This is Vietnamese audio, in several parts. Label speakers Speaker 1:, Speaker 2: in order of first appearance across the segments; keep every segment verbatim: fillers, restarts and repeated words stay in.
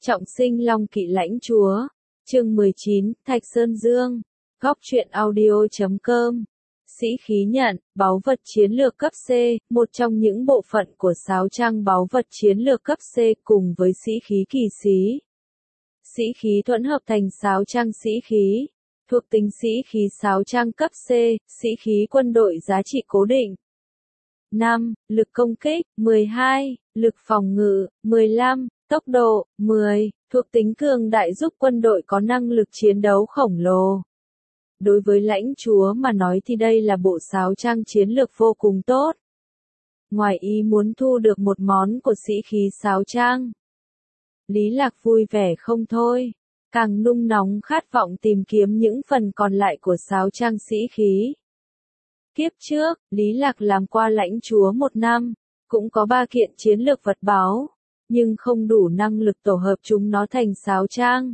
Speaker 1: Trọng sinh Long Kỵ Lãnh Chúa. Chương mười chín, Thạch Sơn Dương. Góc truyện audio chấm com. Sĩ khí nhận, báu vật chiến lược cấp C, một trong những bộ phận của sáo trang báu vật chiến lược cấp C cùng với sĩ khí kỳ sĩ. Sĩ khí thuẫn hợp thành sáo trang sĩ khí. Thuộc tính sĩ khí sáo trang cấp C, sĩ khí quân đội giá trị cố định. năm. Lực công kích, mười hai. Lực phòng ngự, mười lăm. Tốc độ, mười. Thuộc tính cường đại giúp quân đội có năng lực chiến đấu khổng lồ. Đối với lãnh chúa mà nói thì đây là bộ sáo trang chiến lược vô cùng tốt. Ngoài ý muốn thu được một món của sĩ khí sáo trang, Lý Lạc vui vẻ không thôi, càng nung nóng khát vọng tìm kiếm những phần còn lại của sáo trang sĩ khí. Kiếp trước, Lý Lạc làm qua lãnh chúa một năm, cũng có ba kiện chiến lược vật báu, nhưng không đủ năng lực tổ hợp chúng nó thành sáo trang.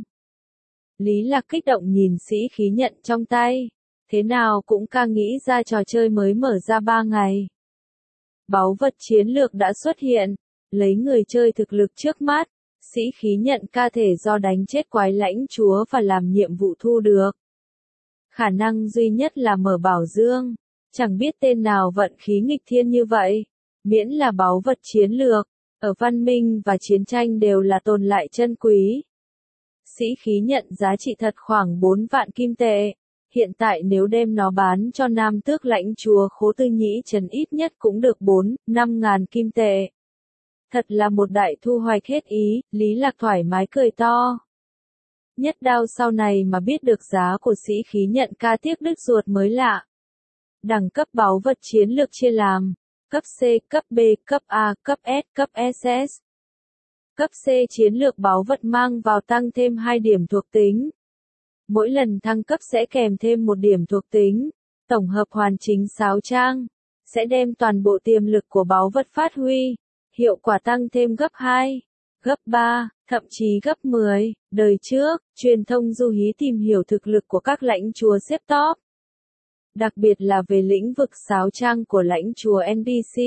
Speaker 1: Lý Lạc kích động nhìn sĩ khí nhận trong tay, thế nào cũng ca nghĩ ra trò chơi mới mở ra ba ngày. Báu vật chiến lược đã xuất hiện, lấy người chơi thực lực trước mắt, sĩ khí nhận ca thể do đánh chết quái lãnh chúa và làm nhiệm vụ thu được. Khả năng duy nhất là mở bảo dương, chẳng biết tên nào vận khí nghịch thiên như vậy, miễn là báu vật chiến lược, ở văn minh và chiến tranh đều là tồn lại chân quý. Sĩ khí nhận giá trị thật khoảng bốn vạn kim tệ, hiện tại nếu đem nó bán cho nam tước lãnh chúa Khố Tư Nhĩ Trần ít nhất cũng được bốn, năm ngàn kim tệ. Thật là một đại thu hoạch hết ý, Lý Lạc thoải mái cười to. Nhất đao sau này mà biết được giá của sĩ khí nhận ca tiếc đứt ruột mới lạ. Đẳng cấp báu vật chiến lược chia làm cấp C, cấp B, cấp A, cấp S, cấp ét ét. Cấp C chiến lược báu vật mang vào tăng thêm hai điểm thuộc tính. Mỗi lần thăng cấp sẽ kèm thêm một điểm thuộc tính. Tổng hợp hoàn chỉnh sáo trang sẽ đem toàn bộ tiềm lực của báu vật phát huy. Hiệu quả tăng thêm gấp hai, gấp ba, thậm chí gấp mười. Đời trước, truyền thông du hí tìm hiểu thực lực của các lãnh chúa xếp top. Đặc biệt là về lĩnh vực sáo trang của lãnh chúa en pê xê.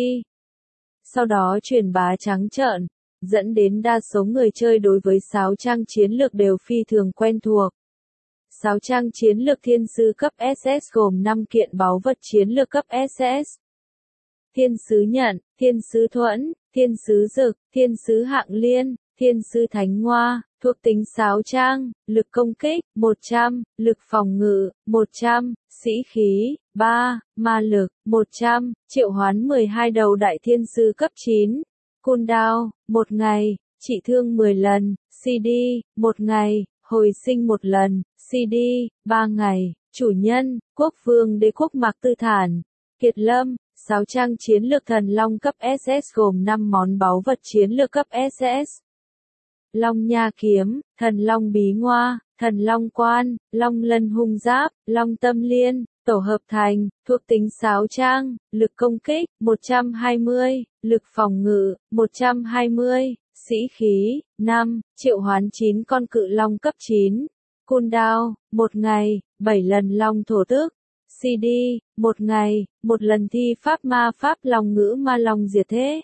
Speaker 1: Sau đó truyền bá trắng trợn, dẫn đến đa số người chơi đối với sáo trang chiến lược đều phi thường quen thuộc. Sáo trang chiến lược thiên sứ cấp ét ét gồm năm kiện báu vật chiến lược cấp ét ét. Thiên sứ nhận, thiên sứ thuẫn, thiên sứ dực, thiên sứ hạng liên, thiên sứ thánh ngoa. Thuộc tính sáo trang, lực công kích, một trăm, lực phòng ngự, một trăm, sĩ khí, ba, ma lực, một trăm, triệu hoán mười hai đầu đại thiên sư cấp chín. Cooldown, một ngày, trị thương mười lần, xê đê, một ngày, hồi sinh một lần, xê đê, ba ngày. Chủ nhân, quốc vương đế quốc Mạc Tư Thản. Kiệt Lâm, sáo trang chiến lược thần long cấp ét ét gồm năm món báu vật chiến lược cấp ét ét. Long nha kiếm, thần long bí ngoa, thần long quan, long lân hung giáp, long tâm liên, tổ hợp thành, thuộc tính sáo trang, lực công kích, một trăm hai mươi, lực phòng ngự, một trăm hai mươi, sĩ khí, năm, triệu hoán chín con cự long cấp chín. Cooldown, một ngày, bảy lần long thổ tức. xê đê, một ngày, một lần thi pháp ma pháp long ngữ ma long diệt thế.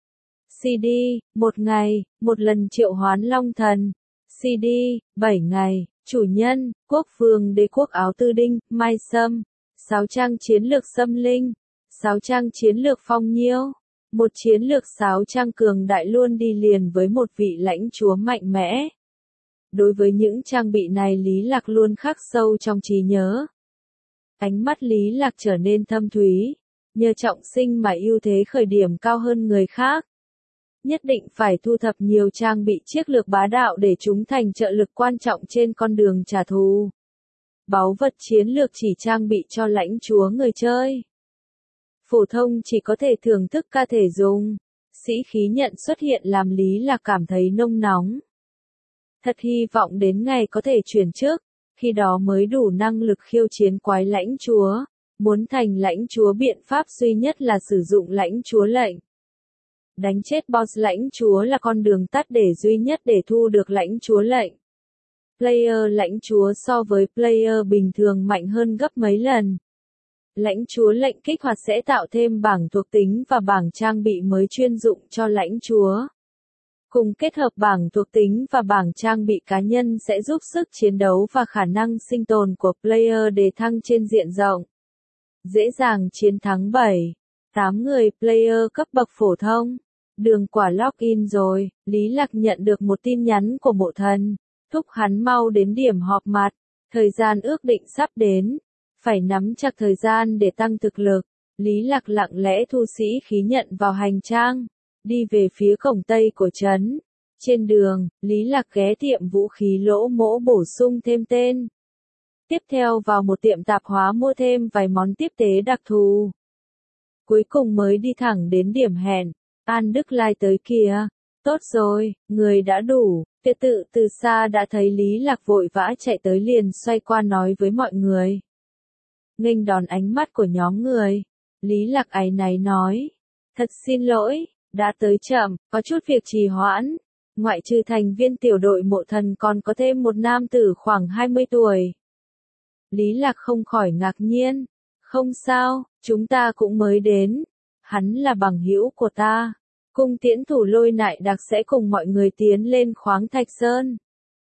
Speaker 1: xê đê, một ngày, một lần triệu hoán long thần. xê đê, bảy ngày, chủ nhân, quốc vương đế quốc áo tư đinh, mai sâm. Sáo trang chiến lược xâm linh. Sáo trang chiến lược phong nhiêu. Một chiến lược sáo trang cường đại luôn đi liền với một vị lãnh chúa mạnh mẽ. Đối với những trang bị này Lý Lạc luôn khắc sâu trong trí nhớ. Ánh mắt Lý Lạc trở nên thâm thúy, nhờ trọng sinh mà ưu thế khởi điểm cao hơn người khác. Nhất định phải thu thập nhiều trang bị chiến lược bá đạo để chúng thành trợ lực quan trọng trên con đường trả thù. Báu vật chiến lược chỉ trang bị cho lãnh chúa người chơi. Phổ thông chỉ có thể thưởng thức ca thể dùng. Sĩ khí nhận xuất hiện làm Lý Lạc cảm thấy nông nóng. Thật hy vọng đến ngày có thể chuyển chức, khi đó mới đủ năng lực khiêu chiến quái lãnh chúa. Muốn thành lãnh chúa biện pháp duy nhất là sử dụng lãnh chúa lệnh. Đánh chết boss lãnh chúa là con đường tắt để duy nhất để thu được lãnh chúa lệnh. Player lãnh chúa so với player bình thường mạnh hơn gấp mấy lần. Lãnh chúa lệnh kích hoạt sẽ tạo thêm bảng thuộc tính và bảng trang bị mới chuyên dụng cho lãnh chúa. Cùng kết hợp bảng thuộc tính và bảng trang bị cá nhân sẽ giúp sức chiến đấu và khả năng sinh tồn của player đề thăng trên diện rộng. Dễ dàng chiến thắng bảy, tám người player cấp bậc phổ thông. Đường quả login rồi, Lý Lạc nhận được một tin nhắn của Mộ Thần, thúc hắn mau đến điểm họp mặt, thời gian ước định sắp đến, phải nắm chặt thời gian để tăng thực lực. Lý Lạc lặng lẽ thu sĩ khí nhận vào hành trang, đi về phía cổng tây của trấn. Trên đường, Lý Lạc ghé tiệm vũ khí lỗ mỗ bổ sung thêm tên. Tiếp theo vào một tiệm tạp hóa mua thêm vài món tiếp tế đặc thù. Cuối cùng mới đi thẳng đến điểm hẹn. An Đức Lai tới kìa. Tốt rồi, người đã đủ. Tiệt tự từ xa đã thấy Lý Lạc vội vã chạy tới liền xoay qua nói với mọi người. Nghênh đón ánh mắt của nhóm người. Lý Lạc áy náy nói. Thật xin lỗi, đã tới chậm, có chút việc trì hoãn. Ngoại trừ thành viên tiểu đội Mộ Thần còn có thêm một nam tử khoảng hai mươi tuổi. Lý Lạc không khỏi ngạc nhiên. Không sao, chúng ta cũng mới đến. Hắn là bằng hữu của ta. Cung tiễn thủ Lôi Nại Đặc sẽ cùng mọi người tiến lên khoáng Thạch Sơn.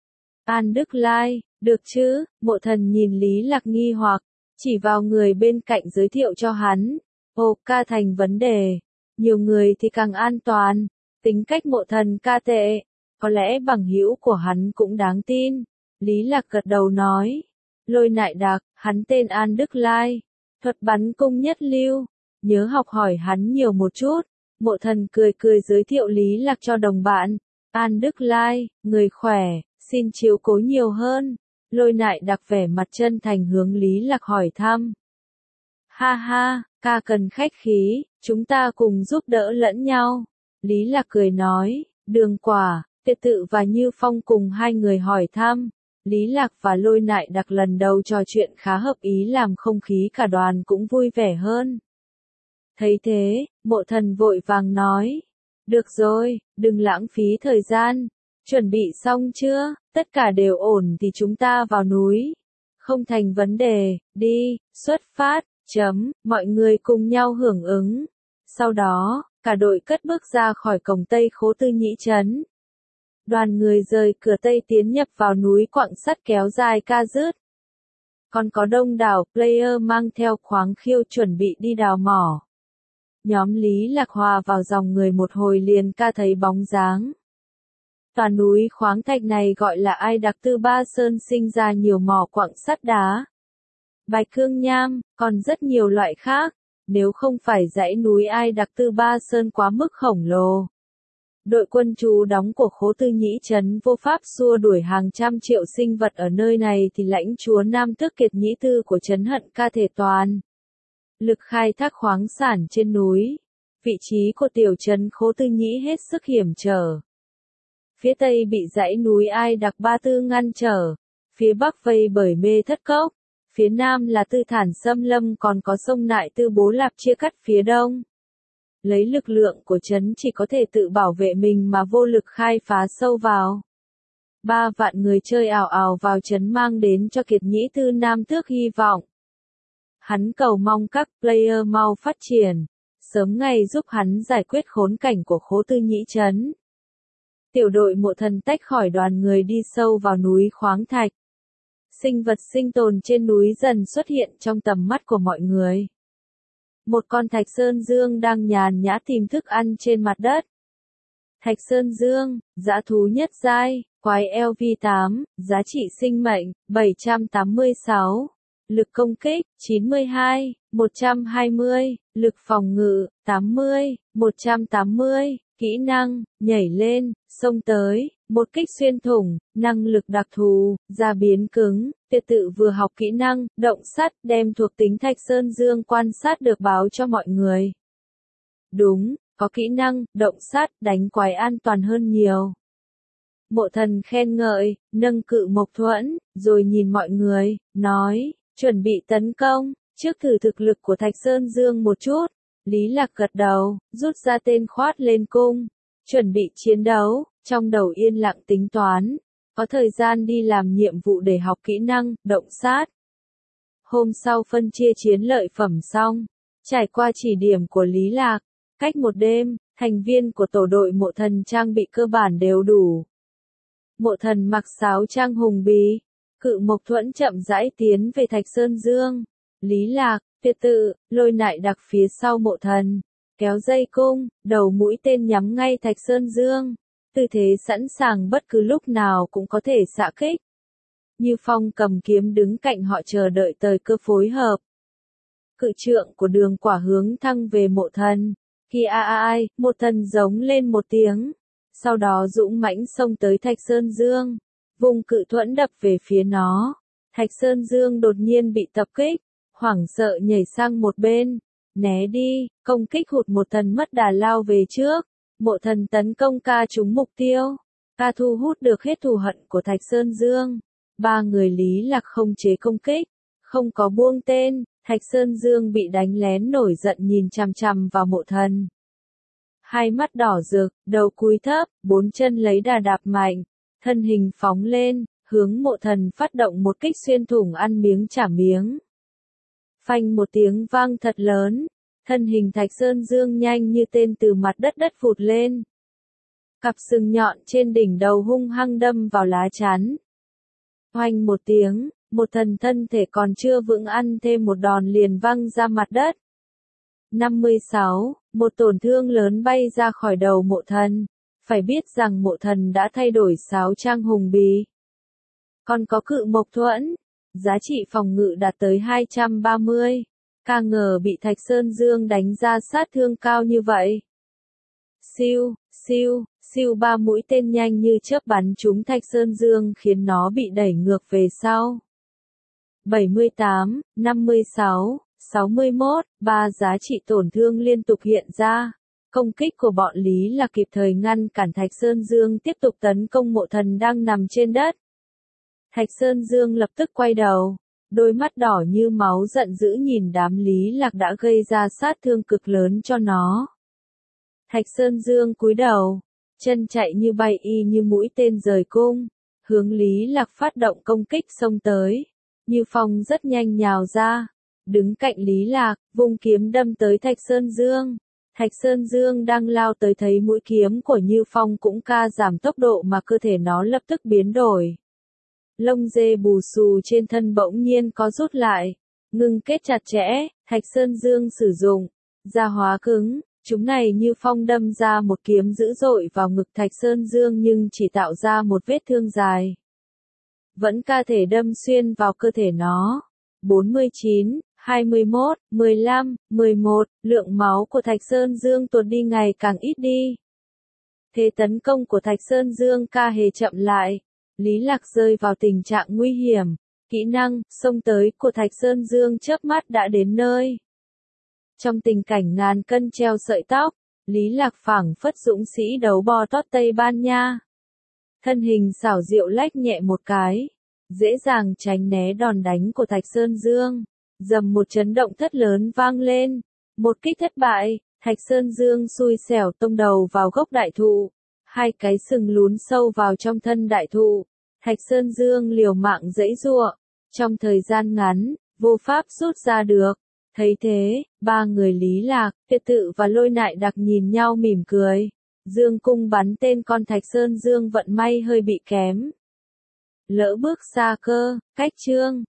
Speaker 1: An Đức Lai, được chứ? Mộ Thần nhìn Lý Lạc nghi hoặc, chỉ vào người bên cạnh giới thiệu cho hắn. Ồ, ca thành vấn đề. Nhiều người thì càng an toàn. Tính cách Mộ Thần ca tệ. Có lẽ bằng hữu của hắn cũng đáng tin. Lý Lạc gật đầu nói. Lôi Nại Đặc, hắn tên An Đức Lai. Thuật bắn cung nhất lưu. Nhớ học hỏi hắn nhiều một chút. Mộ Thần cười cười giới thiệu Lý Lạc cho đồng bạn. An Đức Lai, người khỏe, xin chiếu cố nhiều hơn. Lôi Nại Đặc vẻ mặt chân thành hướng Lý Lạc hỏi thăm. Ha ha, ca cần khách khí, chúng ta cùng giúp đỡ lẫn nhau. Lý Lạc cười nói, Đường Quả, Tiệt Tự và Như Phong cùng hai người hỏi thăm. Lý Lạc và Lôi Nại Đặc lần đầu trò chuyện khá hợp ý làm không khí cả đoàn cũng vui vẻ hơn. Thấy thế, Mộ Thần vội vàng nói. Được rồi, đừng lãng phí thời gian. Chuẩn bị xong chưa? Tất cả đều ổn thì chúng ta vào núi. Không thành vấn đề, đi, xuất phát, chấm, mọi người cùng nhau hưởng ứng. Sau đó, cả đội cất bước ra khỏi cổng Tây Khố Tư Nhĩ Trấn. Đoàn người rời cửa Tây tiến nhập vào núi quặng sắt kéo dài ca dứt. Còn có đông đảo player mang theo khoáng khiêu chuẩn bị đi đào mỏ. Nhóm Lý Lạc hòa vào dòng người một hồi liền ca thấy bóng dáng. Tòa núi khoáng thạch này gọi là Ai Đặc Tư Ba Sơn sinh ra nhiều mỏ quặng sắt đá, bạch cương nham, còn rất nhiều loại khác. Nếu không phải dãy núi Ai Đặc Tư Ba Sơn quá mức khổng lồ, đội quân trú đóng của Khố Tư Nhĩ Trấn vô pháp xua đuổi hàng trăm triệu sinh vật ở nơi này thì lãnh chúa Nam Tước Kiệt Nhĩ Tư của Trấn Hận Ca thể toàn lực khai thác khoáng sản trên núi. Vị trí của tiểu trấn Khố Tư Nhĩ hết sức hiểm trở. Phía tây bị dãy núi Ai Đặc Ba Tư ngăn trở, phía bắc vây bởi Mê Thất Cốc, phía nam là Tư Thản Xâm Lâm còn có sông Nại Tư Bố Lạp chia cắt phía đông. Lấy lực lượng của trấn chỉ có thể tự bảo vệ mình mà vô lực khai phá sâu vào. Ba vạn người chơi ào ào vào trấn mang đến cho Kiệt Nhĩ Tư Nam Tước hy vọng. Hắn cầu mong các player mau phát triển, sớm ngày giúp hắn giải quyết khốn cảnh của Khố Tư Nhĩ Trấn. Tiểu đội Mộ Thần tách khỏi đoàn người đi sâu vào núi khoáng thạch. Sinh vật sinh tồn trên núi dần xuất hiện trong tầm mắt của mọi người. Một con thạch sơn dương đang nhàn nhã tìm thức ăn trên mặt đất. Thạch sơn dương, dã thú nhất giai, quái L V tám, giá trị sinh mệnh, bảy trăm tám mươi sáu. Lực công kích, chín mươi hai, một trăm hai mươi, lực phòng ngự, tám mươi, một trăm tám mươi, kỹ năng, nhảy lên, xông tới, một kích xuyên thủng, năng lực đặc thù, da biến cứng. Tiệt Tự vừa học kỹ năng, động sắt, đem thuộc tính Thạch Sơn Dương quan sát được báo cho mọi người. Đúng, có kỹ năng, động sắt, đánh quái an toàn hơn nhiều. Mộ Thần khen ngợi, nâng cự mộc thuẫn, rồi nhìn mọi người, nói, chuẩn bị tấn công, trước thử thực lực của Thạch Sơn Dương một chút. Lý Lạc gật đầu, rút ra tên khoát lên cung, chuẩn bị chiến đấu, trong đầu yên lặng tính toán, có thời gian đi làm nhiệm vụ để học kỹ năng, động sát. Hôm sau phân chia chiến lợi phẩm xong, trải qua chỉ điểm của Lý Lạc, cách một đêm, Thành viên của tổ đội mộ thần trang bị cơ bản đều đủ. Mộ thần mặc sáo trang hùng bí, Cự Mộc Thuẫn chậm rãi tiến về Thạch Sơn Dương. Lý Lạc, Tuyệt Tự, Lôi Nại Đặc phía sau mộ thần, kéo dây cung, đầu mũi tên nhắm ngay Thạch Sơn Dương. Tư thế sẵn sàng bất cứ lúc nào cũng có thể xạ kích. Như Phong cầm kiếm đứng cạnh họ chờ đợi thời cơ phối hợp. Cự trượng của Đường Quả hướng thăng về mộ thần. Khi a a ai, mộ thần giống lên một tiếng. Sau đó dũng mãnh xông tới Thạch Sơn Dương. Vùng cự thuẫn đập về phía nó. Thạch Sơn Dương đột nhiên bị tập kích. Hoảng sợ nhảy sang một bên. Né đi, công kích hụt một thần mất đà lao về trước. Mộ thần tấn công ca trúng mục tiêu. Ca thu hút được hết thù hận của Thạch Sơn Dương. Ba người Lý Lạc không chế công kích. Không có buông tên. Thạch Sơn Dương bị đánh lén nổi giận nhìn chằm chằm vào mộ thần. Hai mắt đỏ rực, đầu cúi thấp, bốn chân lấy đà đạp mạnh. Thân hình phóng lên, hướng mộ thần phát động một kích xuyên thủng ăn miếng trả miếng. Phanh một tiếng vang thật lớn. Thân hình Thạch Sơn Dương nhanh như tên từ mặt đất đất vụt lên. Cặp sừng nhọn trên đỉnh đầu hung hăng đâm vào lá chắn. Oanh một tiếng, một thần thân thể còn chưa vững ăn thêm một đòn liền văng ra mặt đất. năm mươi sáu, một tổn thương lớn bay ra khỏi đầu mộ thần. Phải biết rằng mộ thần đã thay đổi sáo trang hùng bí. Còn có Cự Mộc Thuẫn, giá trị phòng ngự đạt tới hai trăm ba mươi. Ca ngờ bị Thạch Sơn Dương đánh ra sát thương cao như vậy. Siêu, siêu, siêu ba mũi tên nhanh như chớp bắn trúng Thạch Sơn Dương khiến nó bị đẩy ngược về sau. bảy mươi tám, năm mươi sáu, sáu mươi mốt, ba giá trị tổn thương liên tục hiện ra. Công kích của bọn Lý là kịp thời ngăn cản Thạch Sơn Dương tiếp tục tấn công mộ thần đang nằm trên đất. Thạch Sơn Dương lập tức quay đầu. Đôi mắt đỏ như máu giận dữ nhìn đám Lý Lạc đã gây ra sát thương cực lớn cho nó. Thạch Sơn Dương cúi đầu, chân chạy như bay y như mũi tên rời cung, hướng Lý Lạc phát động công kích xông tới. Như Phong rất nhanh nhào ra, đứng cạnh Lý Lạc, vung kiếm đâm tới Thạch Sơn Dương. Thạch Sơn Dương đang lao tới thấy mũi kiếm của Như Phong cũng ca giảm tốc độ mà cơ thể nó lập tức biến đổi. Lông dê bù xù trên thân bỗng nhiên có rút lại, ngưng kết chặt chẽ. Thạch Sơn Dương sử dụng gia hóa cứng, chúng này Như Phong đâm ra một kiếm dữ dội vào ngực Thạch Sơn Dương nhưng chỉ tạo ra một vết thương dài. Vẫn ca thể đâm xuyên vào cơ thể nó. bốn mươi chín, hai mươi mốt, mười lăm, mười một, lượng máu của Thạch Sơn Dương tuột đi ngày càng ít đi. Thế tấn công của Thạch Sơn Dương ca hề chậm lại. Lý Lạc rơi vào tình trạng nguy hiểm. Kỹ năng, xông tới của Thạch Sơn Dương chớp mắt đã đến nơi. Trong tình cảnh ngàn cân treo sợi tóc, Lý Lạc phảng phất dũng sĩ đấu bò tót Tây Ban Nha. Thân hình xảo diệu lách nhẹ một cái, dễ dàng tránh né đòn đánh của Thạch Sơn Dương. Dầm một chấn động thất lớn vang lên. Một kích thất bại, Thạch Sơn Dương xui xẻo tông đầu vào gốc đại thụ. Hai cái sừng lún sâu vào trong thân đại thụ. Thạch Sơn Dương liều mạng giãy giụa. Trong thời gian ngắn, vô pháp rút ra được. Thấy thế, ba người Lý Lạc, Tuyệt Tự và Lôi Nại Đặc nhìn nhau mỉm cười. Dương cung bắn tên con Thạch Sơn Dương vận may hơi bị kém. Lỡ bước xa cơ, cách chương.